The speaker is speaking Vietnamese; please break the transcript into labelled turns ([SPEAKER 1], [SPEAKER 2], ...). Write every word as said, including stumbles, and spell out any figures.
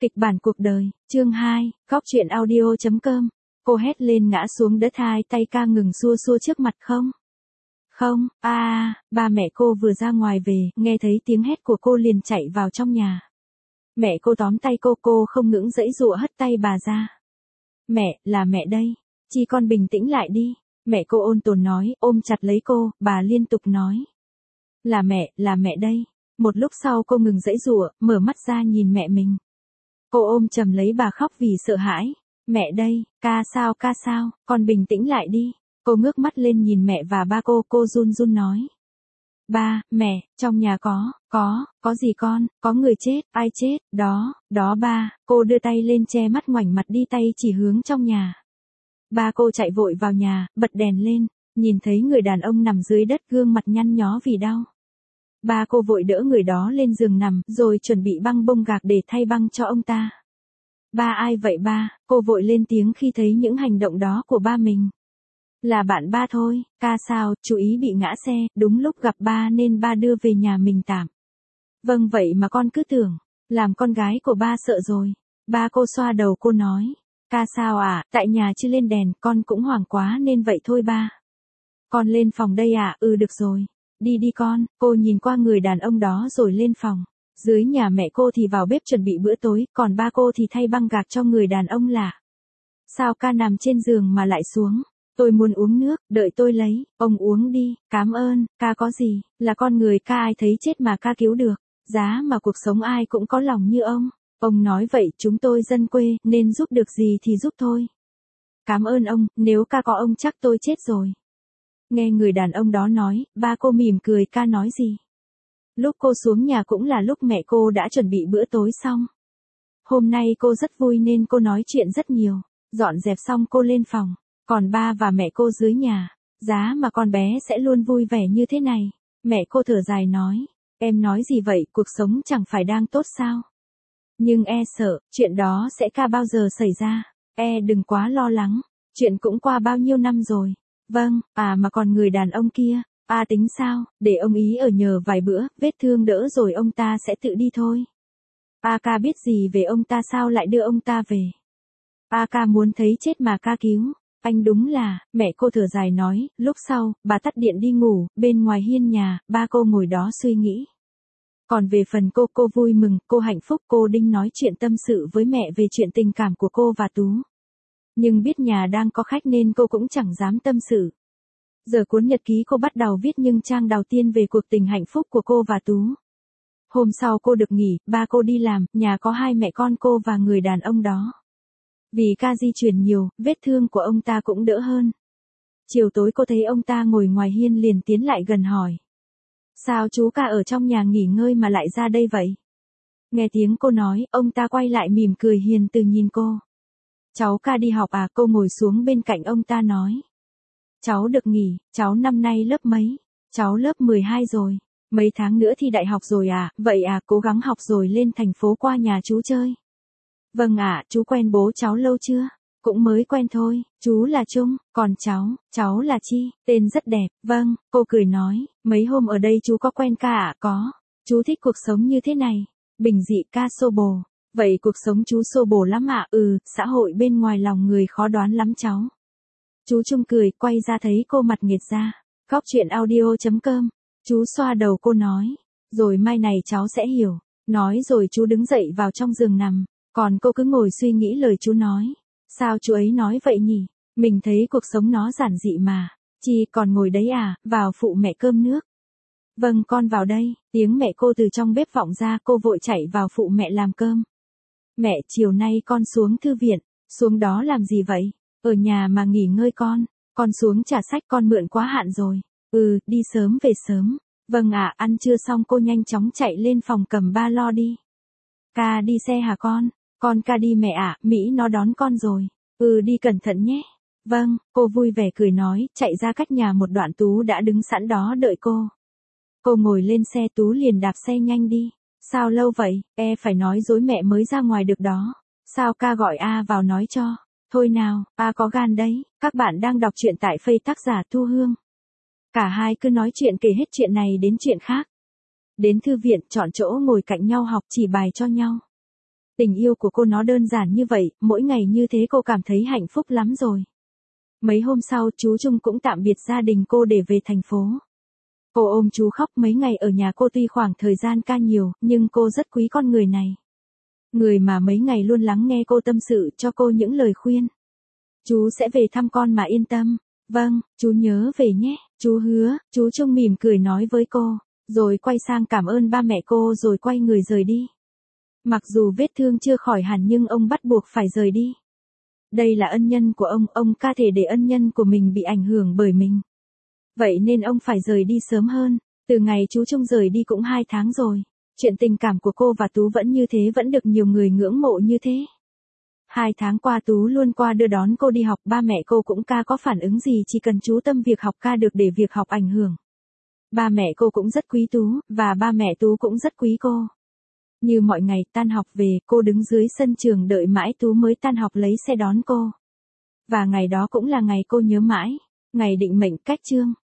[SPEAKER 1] Kịch bản cuộc đời, chương hai, Góc truyện audio chấm com. Cô hét lên ngã xuống đất, hai tay ca ngừng xua xua trước mặt. Không. Không, a à, ba mẹ cô vừa ra ngoài về, nghe thấy tiếng hét của cô liền chạy vào trong nhà. Mẹ cô tóm tay cô, cô không ngững giãy giụa hất tay bà ra. Mẹ, là mẹ đây. Chi con bình tĩnh lại đi. Mẹ cô ôn tồn nói, ôm chặt lấy cô, bà liên tục nói. Là mẹ, là mẹ đây. Một lúc sau cô ngừng giãy giụa, mở mắt ra nhìn mẹ mình. Cô ôm chầm lấy bà khóc vì sợ hãi. Mẹ đây, ca sao ca sao, con bình tĩnh lại đi. Cô ngước mắt lên nhìn mẹ và ba cô, cô run run nói. Ba, mẹ, trong nhà có, có, có gì con, có người chết, ai chết, đó, đó ba. Cô đưa tay lên che mắt ngoảnh mặt đi, tay chỉ hướng trong nhà. Ba cô chạy vội vào nhà, bật đèn lên, nhìn thấy người đàn ông nằm dưới đất, gương mặt nhăn nhó vì đau. Ba cô vội đỡ người đó lên giường nằm, rồi chuẩn bị băng bông gạc để thay băng cho ông ta. Ba ai vậy ba? Cô vội lên tiếng khi thấy những hành động đó của ba mình. Là bạn ba thôi, ca sao, chú ý bị ngã xe, đúng lúc gặp ba nên ba đưa về nhà mình tạm. Vâng vậy mà con cứ tưởng, làm con gái của ba sợ rồi. Ba cô xoa đầu cô nói. Ca sao à, tại nhà chưa lên đèn, con cũng hoảng quá nên vậy thôi ba. Con lên phòng đây à, ừ được rồi. Đi đi con, cô nhìn qua người đàn ông đó rồi lên phòng. Dưới nhà mẹ cô thì vào bếp chuẩn bị bữa tối, còn ba cô thì thay băng gạc cho người đàn ông lạ. Sao ca nằm trên giường mà lại xuống? Tôi muốn uống nước, đợi tôi lấy, ông uống đi, cảm ơn, ca có gì, là con người ca ai thấy chết mà ca cứu được, giá mà cuộc sống ai cũng có lòng như ông. Ông nói vậy chúng tôi dân quê nên giúp được gì thì giúp thôi. Cảm ơn ông, nếu ca có ông chắc tôi chết rồi. Nghe người đàn ông đó nói, ba cô mỉm cười. Ca nói gì? Lúc cô xuống nhà cũng là lúc mẹ cô đã chuẩn bị bữa tối xong. Hôm nay cô rất vui nên cô nói chuyện rất nhiều. Dọn dẹp xong cô lên phòng. Còn ba và mẹ cô dưới nhà. Giá mà con bé sẽ luôn vui vẻ như thế này. Mẹ cô thở dài nói. Em nói gì vậy, cuộc sống chẳng phải đang tốt sao? Nhưng e sợ, chuyện đó sẽ ca bao giờ xảy ra. E đừng quá lo lắng. Chuyện cũng qua bao nhiêu năm rồi. Vâng, à mà còn người đàn ông kia. À tính sao, để ông ý ở nhờ vài bữa, vết thương đỡ rồi ông ta sẽ tự đi thôi. A ca biết gì về ông ta sao lại đưa ông ta về? A ca muốn thấy chết mà ca cứu. Anh đúng là, mẹ cô thở dài nói, lúc sau, bà tắt điện đi ngủ, bên ngoài hiên nhà, ba cô ngồi đó suy nghĩ. Còn về phần cô, cô vui mừng, cô hạnh phúc, cô đinh nói chuyện tâm sự với mẹ về chuyện tình cảm của cô và Tú. Nhưng biết nhà đang có khách nên cô cũng chẳng dám tâm sự. Giờ cuốn nhật ký cô bắt đầu viết nhưng trang đầu tiên về cuộc tình hạnh phúc của cô và Tú. Hôm sau cô được nghỉ, ba cô đi làm, nhà có hai mẹ con cô và người đàn ông đó. Vì ca di chuyển nhiều, vết thương của ông ta cũng đỡ hơn. Chiều tối cô thấy ông ta ngồi ngoài hiên liền tiến lại gần hỏi. Sao chú ca ở trong nhà nghỉ ngơi mà lại ra đây vậy? Nghe tiếng cô nói, ông ta quay lại mỉm cười hiền từ nhìn cô. Cháu ca đi học à? Cô ngồi xuống bên cạnh ông ta nói. Cháu được nghỉ, cháu năm nay lớp mấy? Cháu lớp mười hai rồi. Mấy tháng nữa thi đại học rồi à? Vậy à, cố gắng học rồi lên thành phố qua nhà chú chơi. Vâng ạ, à, chú quen bố cháu lâu chưa? Cũng mới quen thôi, chú là Trung, còn cháu, cháu là Chi, tên rất đẹp. Vâng, cô cười nói, mấy hôm ở đây chú có quen ca ạ? À? Có. Chú thích cuộc sống như thế này. Bình dị ca xô bồ. Vậy cuộc sống chú xô bồ lắm ạ? À? Ừ, xã hội bên ngoài lòng người khó đoán lắm cháu. Chú Trung cười, quay ra thấy cô mặt nghệt ra. Góc truyện audio chấm com. Chú xoa đầu cô nói. Rồi mai này cháu sẽ hiểu. Nói rồi chú đứng dậy vào trong giường nằm. Còn cô cứ ngồi suy nghĩ lời chú nói. Sao chú ấy nói vậy nhỉ? Mình thấy cuộc sống nó giản dị mà. Chi còn ngồi đấy à, vào phụ mẹ cơm nước. Vâng con vào đây. Tiếng mẹ cô từ trong bếp vọng ra, cô vội chạy vào phụ mẹ làm cơm. Mẹ, chiều nay con xuống thư viện. Xuống đó làm gì vậy? Ở nhà mà nghỉ ngơi con. Con xuống trả sách con mượn quá hạn rồi. Ừ, đi sớm về sớm. Vâng ạ, ăn trưa xong cô nhanh chóng chạy lên phòng cầm ba lo đi. Ca đi xe hả con? Con ca đi mẹ ạ, Mỹ nó đón con rồi. Ừ đi cẩn thận nhé. Vâng, cô vui vẻ cười nói, chạy ra cách nhà một đoạn. Tú đã đứng sẵn đó đợi cô. Cô ngồi lên xe, Tú liền đạp xe nhanh đi. Sao lâu vậy, e phải nói dối mẹ mới ra ngoài được đó. Sao ca gọi A vào nói cho. Thôi nào, A có gan đấy, các bạn đang đọc truyện tại Face tác giả Thu Hương. Cả hai cứ nói chuyện kể hết chuyện này đến chuyện khác. Đến thư viện, chọn chỗ ngồi cạnh nhau học chỉ bài cho nhau. Tình yêu của cô nó đơn giản như vậy, mỗi ngày như thế cô cảm thấy hạnh phúc lắm rồi. Mấy hôm sau chú Trung cũng tạm biệt gia đình cô để về thành phố. Cô ôm chú khóc mấy ngày ở nhà cô tuy khoảng thời gian ca nhiều, nhưng cô rất quý con người này. Người mà mấy ngày luôn lắng nghe cô tâm sự cho cô những lời khuyên. Chú sẽ về thăm con mà yên tâm. Vâng, chú nhớ về nhé, chú hứa, chú Trung mỉm cười nói với cô, rồi quay sang cảm ơn ba mẹ cô rồi quay người rời đi. Mặc dù vết thương chưa khỏi hẳn nhưng ông bắt buộc phải rời đi. Đây là ân nhân của ông, ông ca thể để ân nhân của mình bị ảnh hưởng bởi mình. Vậy nên ông phải rời đi sớm hơn, từ ngày chú Trung rời đi cũng hai tháng rồi. Chuyện tình cảm của cô và Tú vẫn như thế, vẫn được nhiều người ngưỡng mộ như thế. Hai tháng qua Tú luôn qua đưa đón cô đi học, ba mẹ cô cũng ca có phản ứng gì chỉ cần chú tâm việc học ca được để việc học ảnh hưởng. Ba mẹ cô cũng rất quý Tú, và ba mẹ Tú cũng rất quý cô. Như mọi ngày tan học về, cô đứng dưới sân trường đợi mãi Tú mới tan học lấy xe đón cô. Và ngày đó cũng là ngày cô nhớ mãi, ngày định mệnh cách chương.